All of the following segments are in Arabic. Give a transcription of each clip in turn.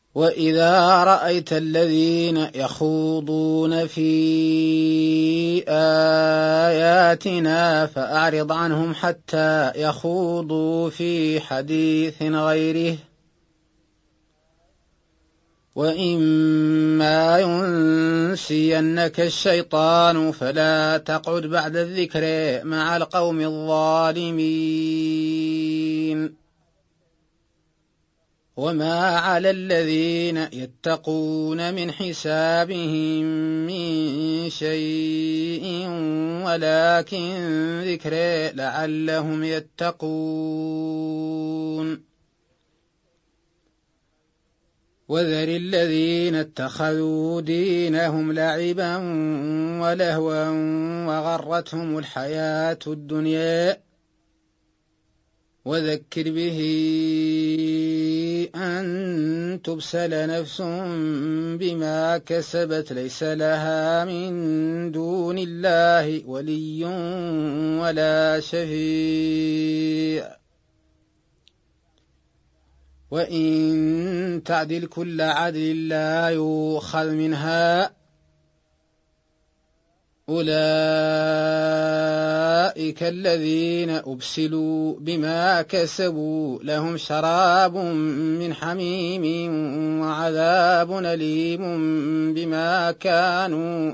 وإذا رأيت الذين يخوضون في آياتنا فأعرض عنهم حتى يخوضوا في حديث غيره، وإما ينسينك الشيطان فلا تقعد بعد الذكر مع القوم الظالمين. وما على الذين يتقون من حسابهم من شيء ولكن ذكر لعلهم يتقون. وذر الذين اتخذوا دينهم لعبا ولهوا وغرتهم الحياة الدنيا، وذكر به أن تبسل نفس بما كسبت ليس لها من دون الله ولي ولا شفيع، وإن تعدل كل عدل لا يؤخذ منها، أولئك الذين أبسلوا بما كسبوا لهم شراب من حميم وعذاب أليم بما كانوا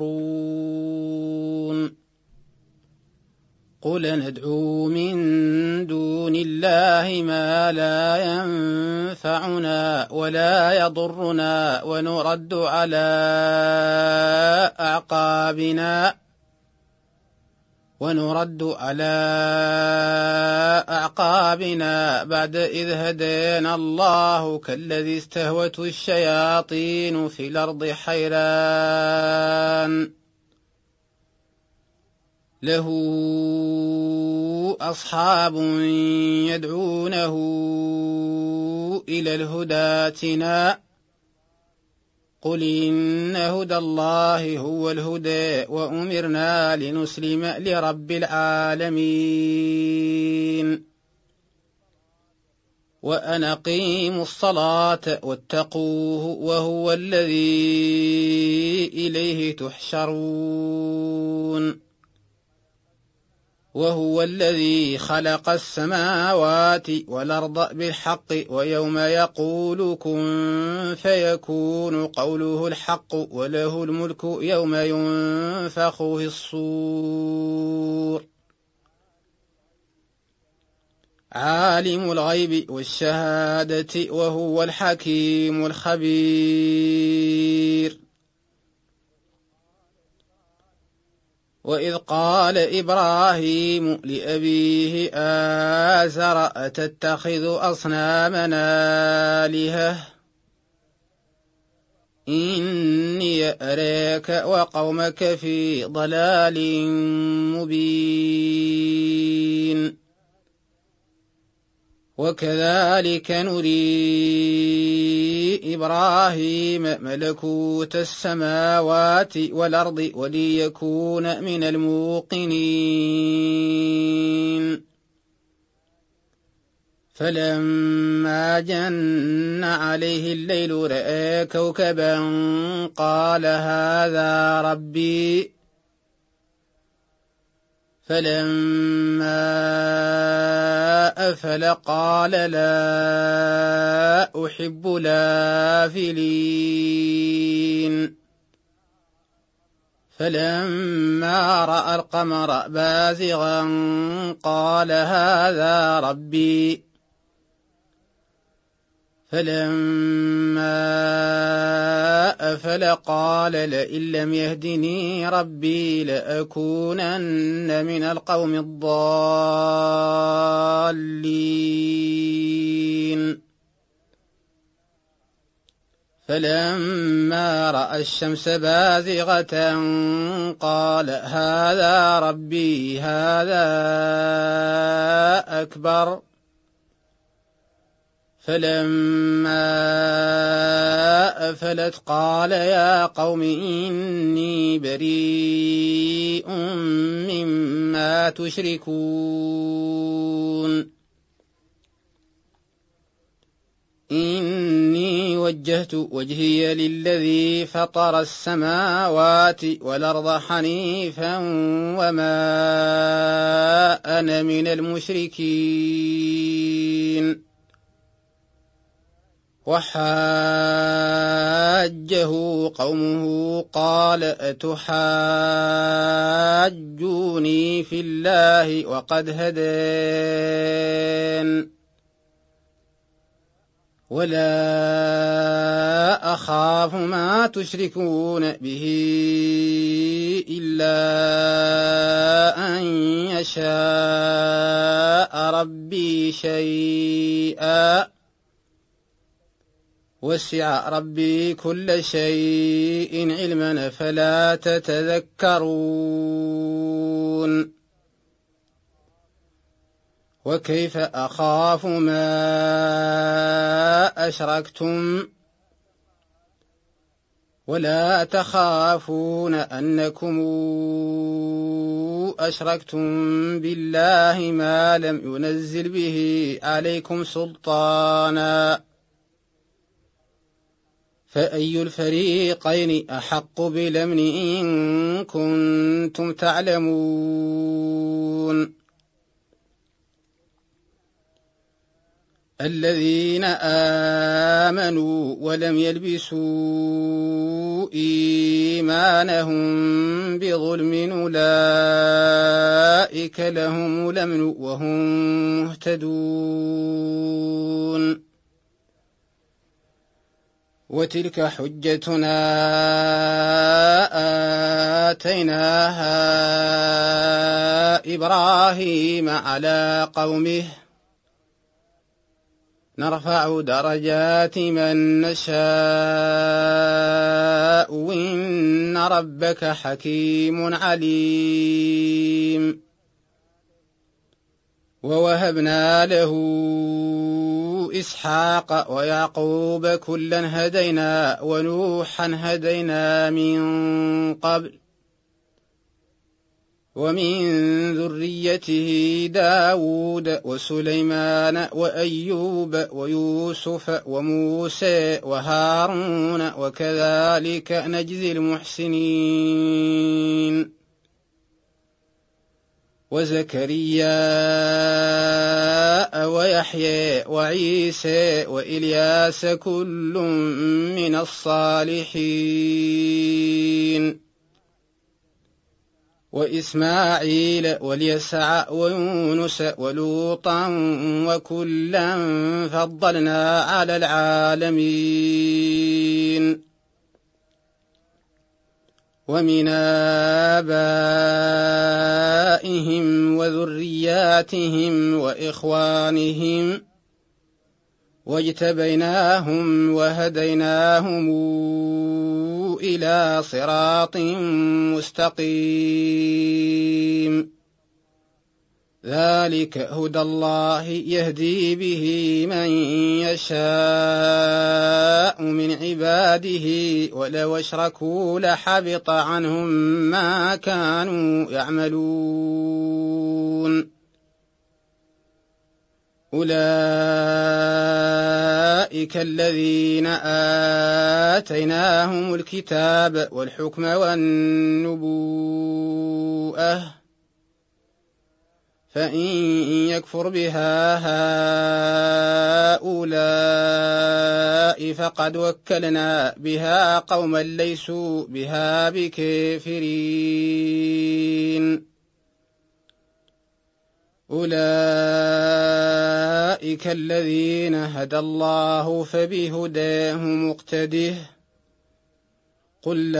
يكفرون. قل ندعو من دون الله ما لا ينفعنا ولا يضرنا ونرد على أعقابنا بعد إذ هدانا الله كالذي استهوته الشياطين في الأرض حيران له أصحاب يدعونه إلى الهدى ائتنا، قل إن هدى الله هو الهدى وأمرنا لنسلم لرب العالمين. وأن أقيموا الصلاة واتقوه وهو الذي إليه تحشرون. وهو الذي خلق السماوات والأرض بالحق ويوم يقول كن فيكون قوله الحق وله الملك يوم ينفخ في الصور. عالم الغيب والشهادة وهو الحكيم الخبير. وإذ قال إبراهيم لأبيه آزر أتتخذ أصنامنا آلهة إني أراك وقومك في ضلال مبين. وكذلك نري إبراهيم ملكوت السماوات والأرض وليكون من الموقنين. فلما جن عليه الليل رأى كوكبا قال هذا ربي، فلما أفل قال لا أحب الآفلين. فلما رأى القمر بازغا قال هذا ربي، فلما أفل قال لئن لم يهدني ربي لأكونن من القوم الضالين. فلما رأى الشمس بازغة قال هذا ربي هذا أكبر. فلما أفلت قال يا قوم إني بريء مما تشركون إني وجهت وجهي للذي فطر السماوات والأرض حنيفا وما أنا من المشركين. وحاجه قومه قال أتحاجوني في الله وقد هدين ولا أخاف ما تشركون به إلا أن يشاء ربي شيئا وسع ربي كل شيء علما فلا تتذكرون. وكيف أخاف ما أشركتم ولا تخافون أنكم أشركتم بالله ما لم ينزل به عليكم سلطانا فأي الفريقين أحق بالأمن إن كنتم تعلمون. الذين آمنوا ولم يلبسوا إيمانهم بظلم أولئك لهم الأمن وهم مهتدون. وتلك حجتنا آتيناها إبراهيم على قومه نرفع درجات من نشاء وإن ربك حكيم عليم. ووهبنا له إسحاق ويعقوب كلا هدينا ونوحا هدينا من قبل ومن ذريته داود وسليمان وأيوب ويوسف وموسى وهارون وكذلك نجزي المحسنين. وزكريا ويحيى وعيسى وإلياس كل من الصالحين. وإسماعيل واليسع ويونس ولوطا وكلا فضلنا على العالمين. ومن آبائهم وذرياتهم وإخوانهم واجتبيناهم وهديناهم إلى صراط مستقيم. ذلك هدى الله يهدي به من يشاء من عباده ولو أشركوا لحبط عنهم ما كانوا يعملون. أولئك الذين آتيناهم الكتاب والحكم والنبوءة فإن يكفر بها هؤلاء فقد وكلنا بها قوما ليسوا بها بكافرين. أولئك الذين هدى الله فبهداه مقتده. قل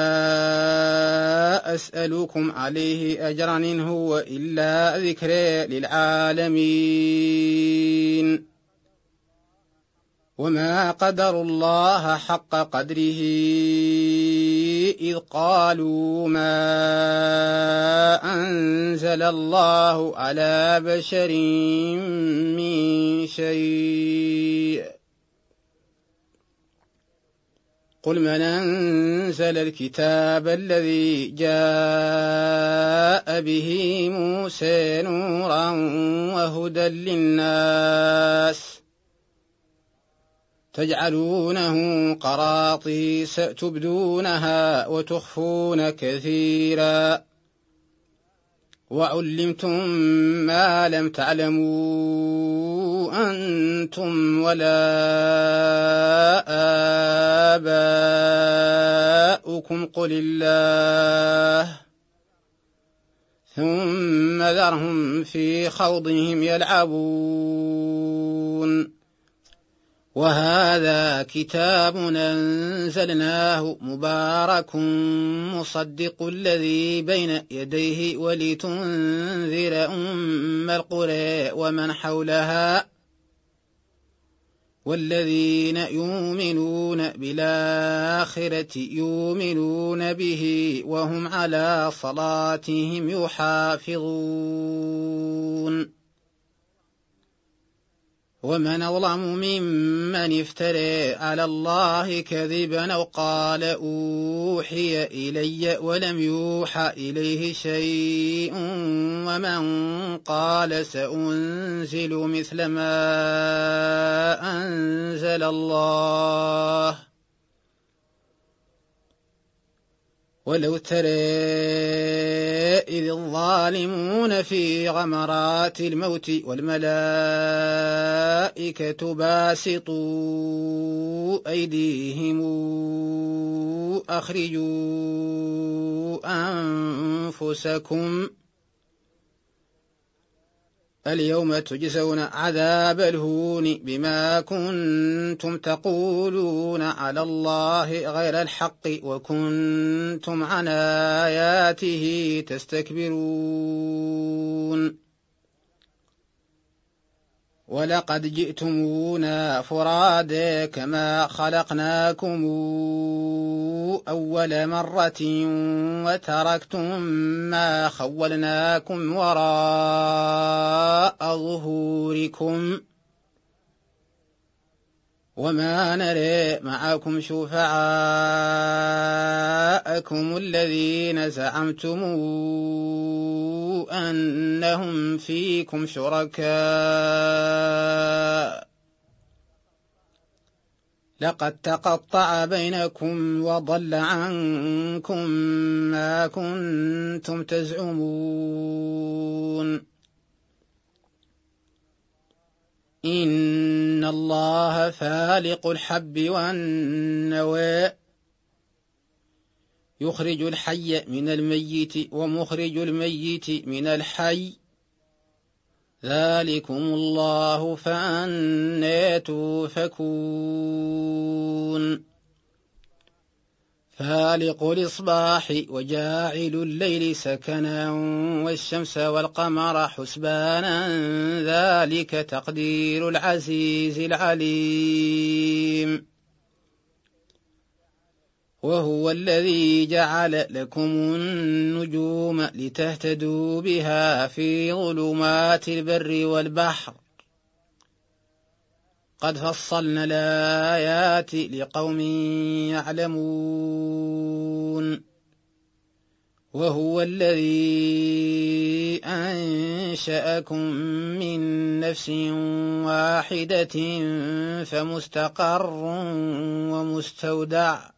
لا أسألكم عليه أجرا إن هو إلا ذكر للعالمين. وما قدروا الله حق قدره إذ قالوا ما أنزل الله على بشر من شيء. قل من أنزل الكتاب الذي جاء به موسى نورا وهدى للناس تجعلونه قراطيس تبدونها وتخفون كثيرا وعلمتم ما لم تعلموا أنتم ولا آباؤكم قل الله ثم ذرهم في خوضهم يلعبون وهذا كتاب أنزلناه مبارك مصدق الذي بين يديه ولتنذر أم القرى ومن حولها والذين يؤمنون بالآخرة يؤمنون به وهم على صلاتهم يحافظون ومن أظلم ممن افترى على الله كذبا أو قال أوحي إلي ولم يوحى إليه شيء ومن قال سأنزل مثل ما أنزل الله ولو ترى إذ الظالمون في غمرات الموت والملائكة باسطوا أيديهم أخرجوا أنفسكم اليوم تجزون عذاب الهون بما كنتم تقولون على الله غير الحق وكنتم عن آياته تستكبرون ولقد جئتمونا فرادا كما خلقناكم أول مرة وتركتم ما خولناكم وراء ظهوركم وما نرى معكم شفعاءكم الذين زعمتم أنهم فيكم شركاء لقد تقطع بينكم وضل عنكم ما كنتم تزعمون إن الله فالق الحب والنوى يخرج الحي من الميت ومخرج الميت من الحي ذلكم الله فأنى توفكون فالق الإصباح وجاعل الليل سكنا والشمس والقمر حسبانا ذلك تقدير العزيز العليم وهو الذي جعل لكم النجوم لتهتدوا بها في ظلمات البر والبحر قد فصلنا الآيات لقوم يعلمون وهو الذي أنشأكم من نفس واحدة فمستقر ومستودع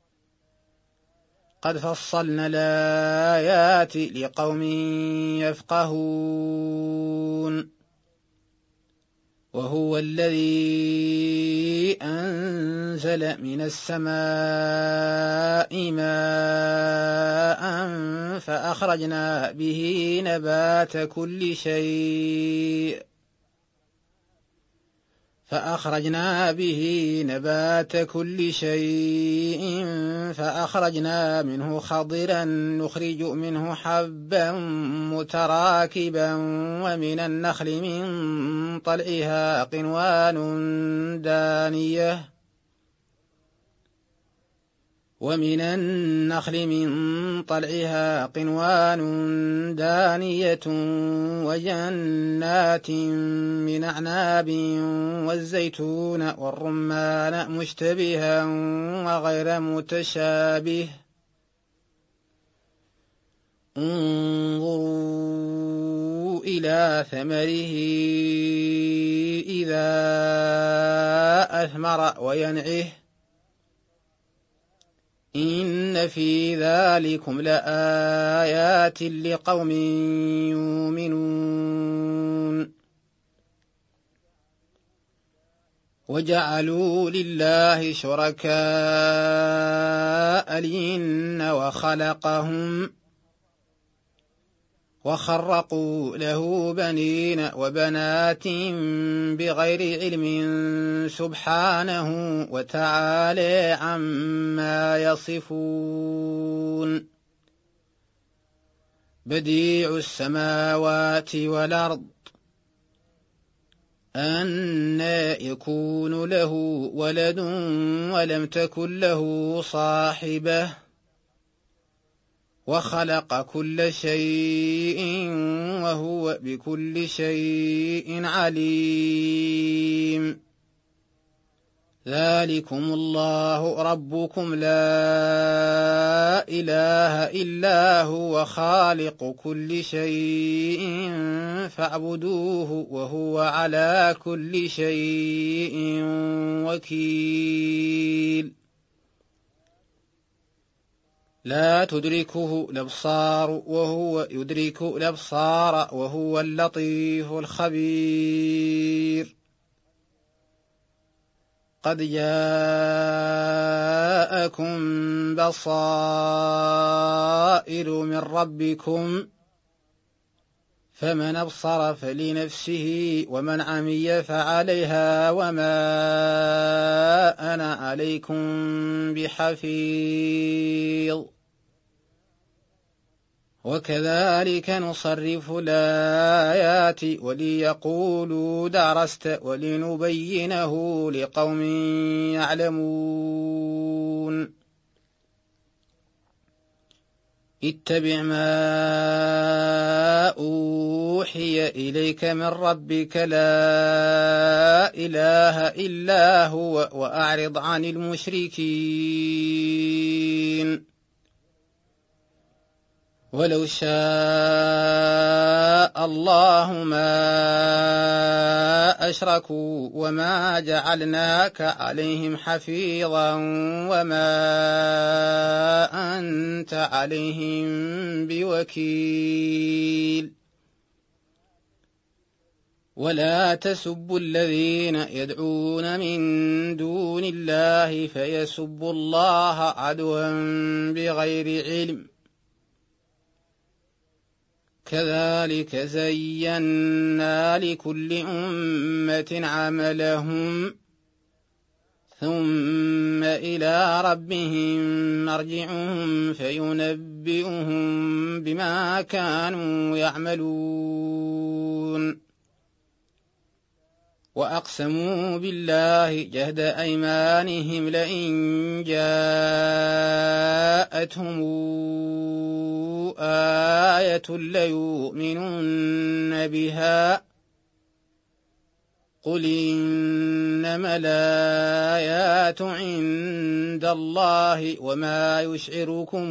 قد فصلنا الآيات لقوم يفقهون وهو الذي أنزل من السماء ماء فأخرجنا به نبات كل شيء فأخرجنا منه خضرا نخرج منه حبا متراكبا ومن النخل من طلعها قنوان دانية وجنات من أعناب والزيتون والرمان مشتبها وغير متشابه انظروا إلى ثمره إذا أثمر وينعه إن في ذلكم لآيات لقوم يؤمنون وجعلوا لله شركاء الجن وخلقهم وخرقوا له بنين وبنات بغير علم سبحانه وتعالى عما يصفون بديع السماوات والأرض أنى يكون له ولد ولم تكن له صاحبة وخلق كل شيء وهو بكل شيء عليم ذلكم الله ربكم لا إله إلا هو خالق كل شيء فاعبدوه وهو على كل شيء وكيل لا تدركه الأبصار وهو يدرك الأبصار وهو اللطيف الخبير قد جاءكم بصائر من ربكم فمن أبصر فلنفسه ومن عمي فعليها وما أنا عليكم بحفيظ وكذلك نصرف الآيات وليقولوا درست ولنبينه لقوم يعلمون اتبع ما أوحي إليك من ربك لا إله إلا هو وأعرض عن المشركين ولو شاء الله ما أشركوا وما جعلناك عليهم حفيظا وما أنت عليهم بوكيل ولا تسبوا الذين يدعون من دون الله فيسبوا الله عدوا بغير علم كذلك زينا لكل أمة عملهم ثم إلى ربهم مرجعهم فينبئهم بما كانوا يعملون وأقسموا بالله جهد أيمانهم لئن جاءتهم آية ليؤمنن بها قل إنما الآيات عند الله وما يشعركم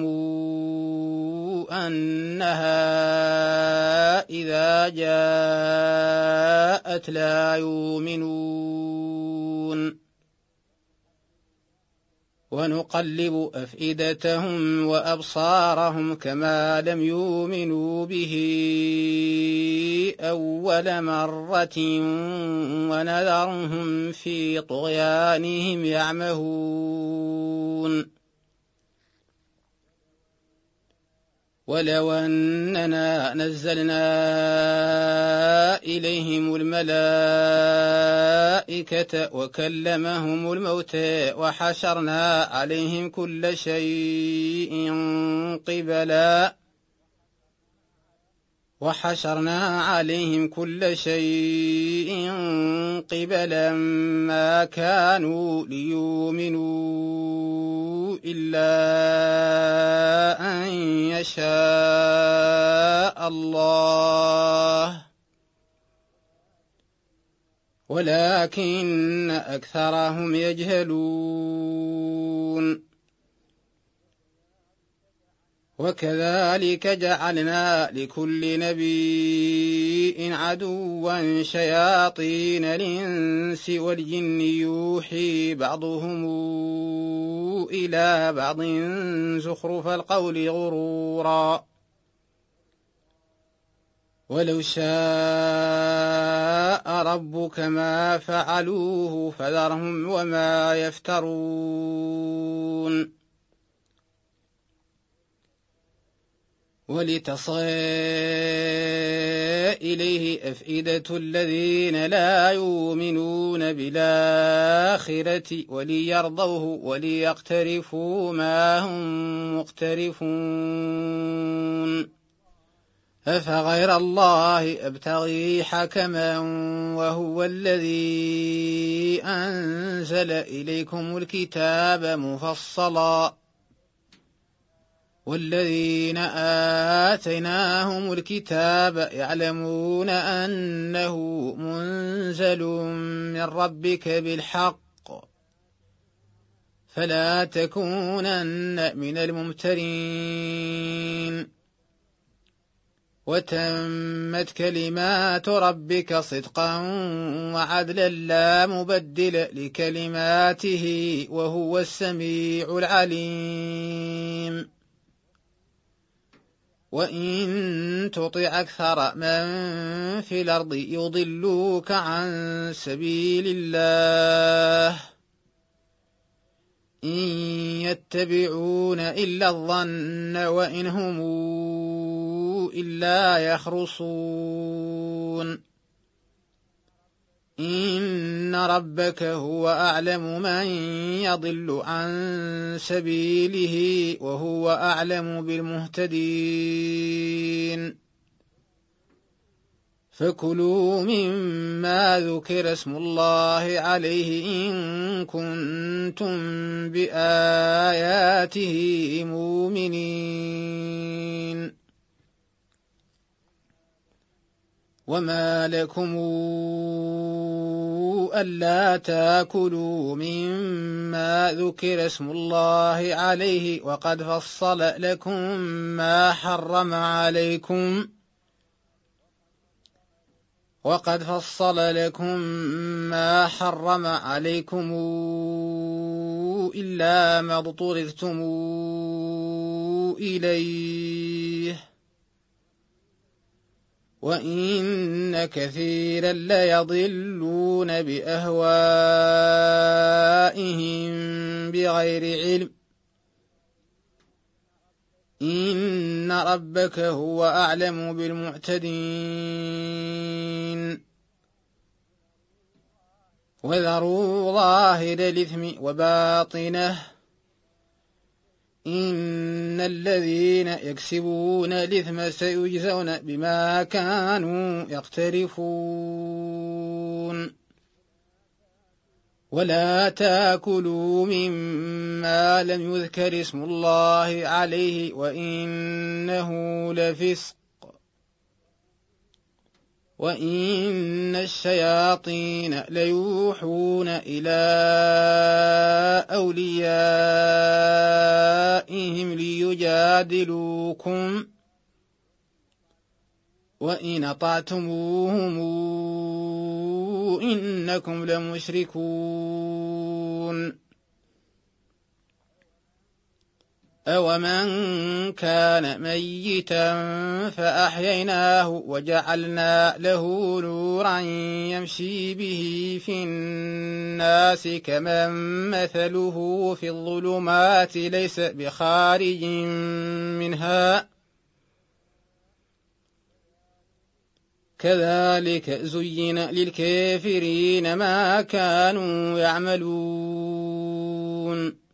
أنها إذا جاءت لا يؤمنون ونقلب أفئدتهم وأبصارهم كما لم يؤمنوا به أول مرة ونذرهم في طغيانهم يعمهون ولو أننا نزلنا إليهم الملائكة وكلمهم الموتى وحشرنا عليهم كل شيء قبلا ما كانوا ليؤمنوا إلا أن يشاء الله ولكن أكثرهم يجهلون وكذلك جعلنا لكل نبي عدوا شياطين الإنس والجن يوحي بعضهم إلى بعض زخرف القول غرورا ولو شاء ربك ما فعلوه فذرهم وما يفترون ولتصغى إليه أفئدة الذين لا يؤمنون بالآخرة وليرضوه وليقترفوا ما هم مقترفون أفغير الله أبتغي حكما وهو الذي أنزل إليكم الكتاب مفصلا والذين آتيناهم الكتاب يعلمون أنه منزل من ربك بالحق فلا تكونن من الممترين وتمت كلمات ربك صدقا وعدلا لا مبدل لكلماته وهو السميع العليم وإن تطع أكثر من في الأرض يضلوك عن سبيل الله إن يتبعون إلا الظن وإن هم إلا يخرصون إن ربك هو أعلم من يضل عن سبيله وهو أعلم بالمهتدين فكلوا مما ذكر اسم الله عليه إن كنتم بآياته مؤمنين وما لكم ألا تأكلوا مما ذكر اسم الله عليه وقد فصل لكم ما حرم عليكم إلا ما اضطررتم إليه وإن كثيرا ليضلون بأهوائهم بغير علم إن ربك هو أعلم بالمعتدين وذروا ظاهر الإثم وباطنه إن الذين يكسبون الإثم سيجزون بما كانوا يقترفون ولا تأكلوا مما لم يذكر اسم الله عليه وإنه لفسق وإن الشياطين ليوحون إلى أوليائهم ليجادلوكم وإن أطعتموهم إنكم لمشركون أومن كان ميتا فأحييناه وجعلنا له نورا يمشي به في الناس كمن مثله في الظلمات ليس بخارج منها كذلك زين للكافرين ما كانوا يعملون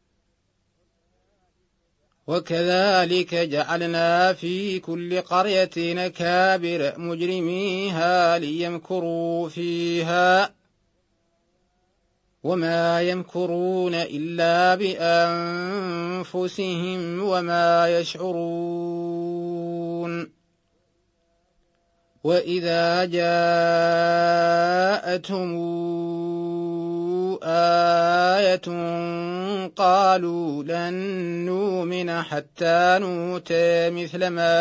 وكذلك جعلنا في كل قرية أكابر مجرميها ليمكروا فيها وما يمكرون إلا بأنفسهم وما يشعرون وإذا جاءتهم آية قالوا لن نؤمن حتى نؤتى مثل ما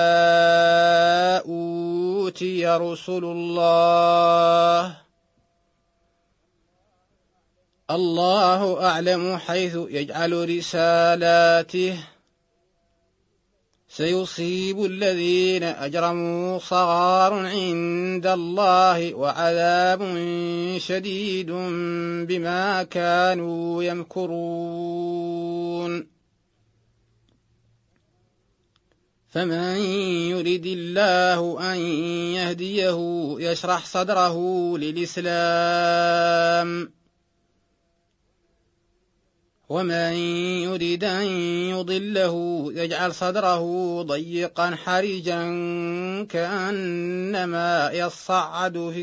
أوتي رسل الله الله أعلم حيث يجعل رسالاته سيصيب الذين أجرموا صغار عند الله وعذاب شديد بما كانوا يمكرون فمن يرد الله أن يهديه يشرح صدره للإسلام ومن يريد أن يضله يجعل صدره ضيقا حرجا كأنما يصعد في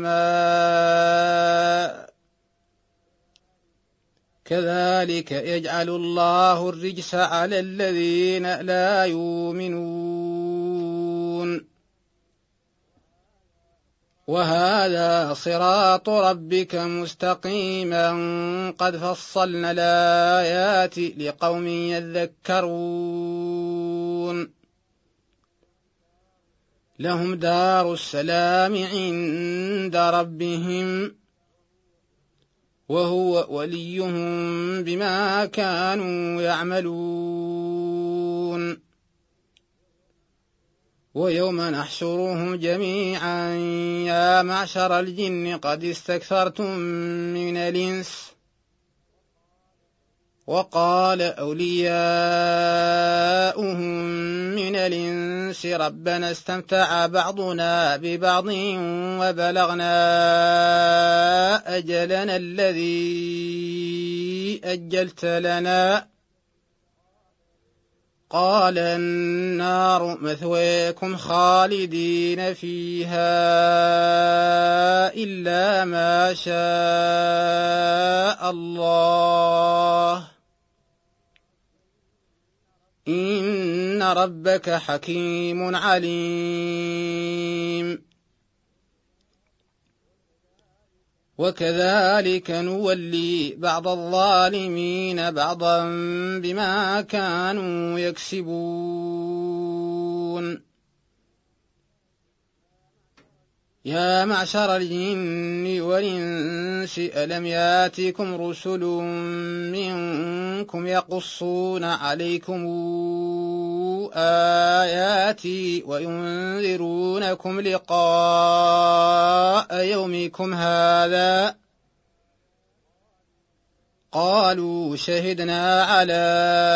السماء كذلك يجعل الله الرجس على الذين لا يؤمنون وهذا صراط ربك مستقيما قد فصلنا الآيات لقوم يذكرون لهم دار السلام عند ربهم وهو وليهم بما كانوا يعملون ويوم نحشرهم جميعا يا معشر الجن قد استكثرتم من الإنس وقال أولياؤهم من الإنس ربنا استمتع بعضنا ببعض وبلغنا أجلنا الذي أجلت لنا قال النار مثواكم خالدين فيها إلا ما شاء الله إن ربك حكيم عليم وكذلك نولي بعض الظالمين بعضا بما كانوا يكسبون يا معشر الجن والإنس ألم ياتكم رسل منكم يقصون عليكم آياتي وينذرونكم لقاء يومكم هذا قالوا شهدنا على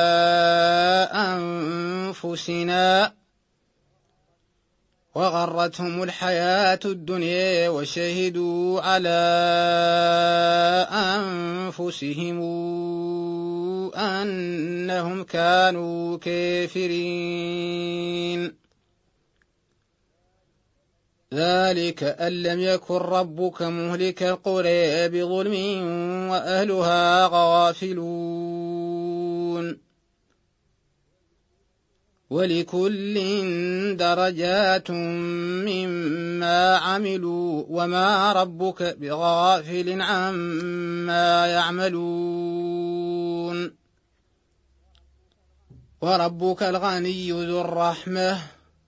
أنفسنا وغرتهم الحياة الدنيا وشهدوا على أنفسهم أنهم كانوا كافرين ذلك أن لم يكن ربك مهلك القرى بظلم وأهلها غافلون ولكل درجات مما عملوا وما ربك بغافل عما يعملون وربك الغني ذو الرحمة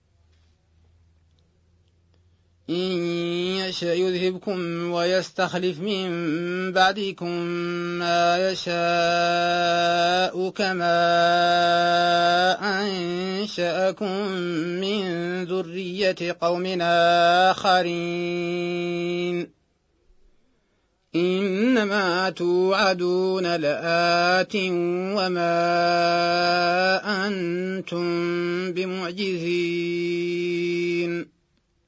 إن يشأ يذهبكم ويستخلف من بعدكم ما يشاء كما أنشأكم من ذرية قوم آخرين إنما توعدون لآت وما أنتم بمعجزين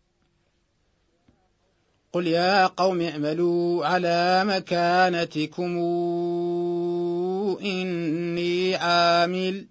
قل يا قوم اعملوا على مكانتكم إني عامل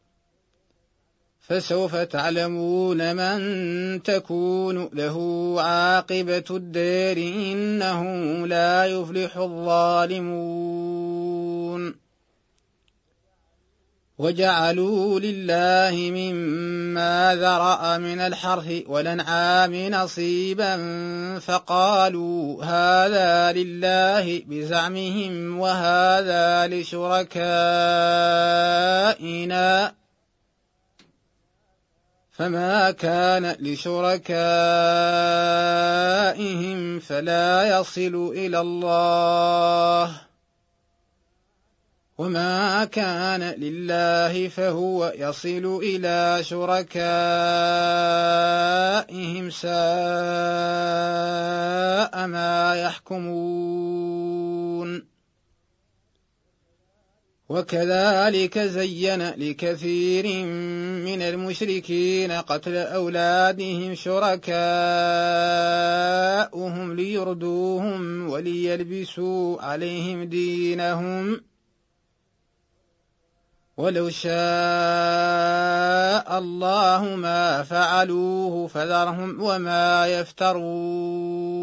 فسوف تعلمون من تكون له عاقبة الدار إنه لا يفلح الظالمون وجعلوا لله مما ذرأ من الحرث والأنعام نصيبا فقالوا هذا لله بزعمهم وهذا لشركائنا فما كان لشركائهم فلا يصل إلى الله وما كان لله فهو يصل إلى شركائهم ساء ما يحكمون وكذلك زين لكثير من المشركين قتل أولادهم شركاؤهم ليردوهم وليلبسوا عليهم دينهم ولو شاء الله ما فعلوه فذرهم وما يفترون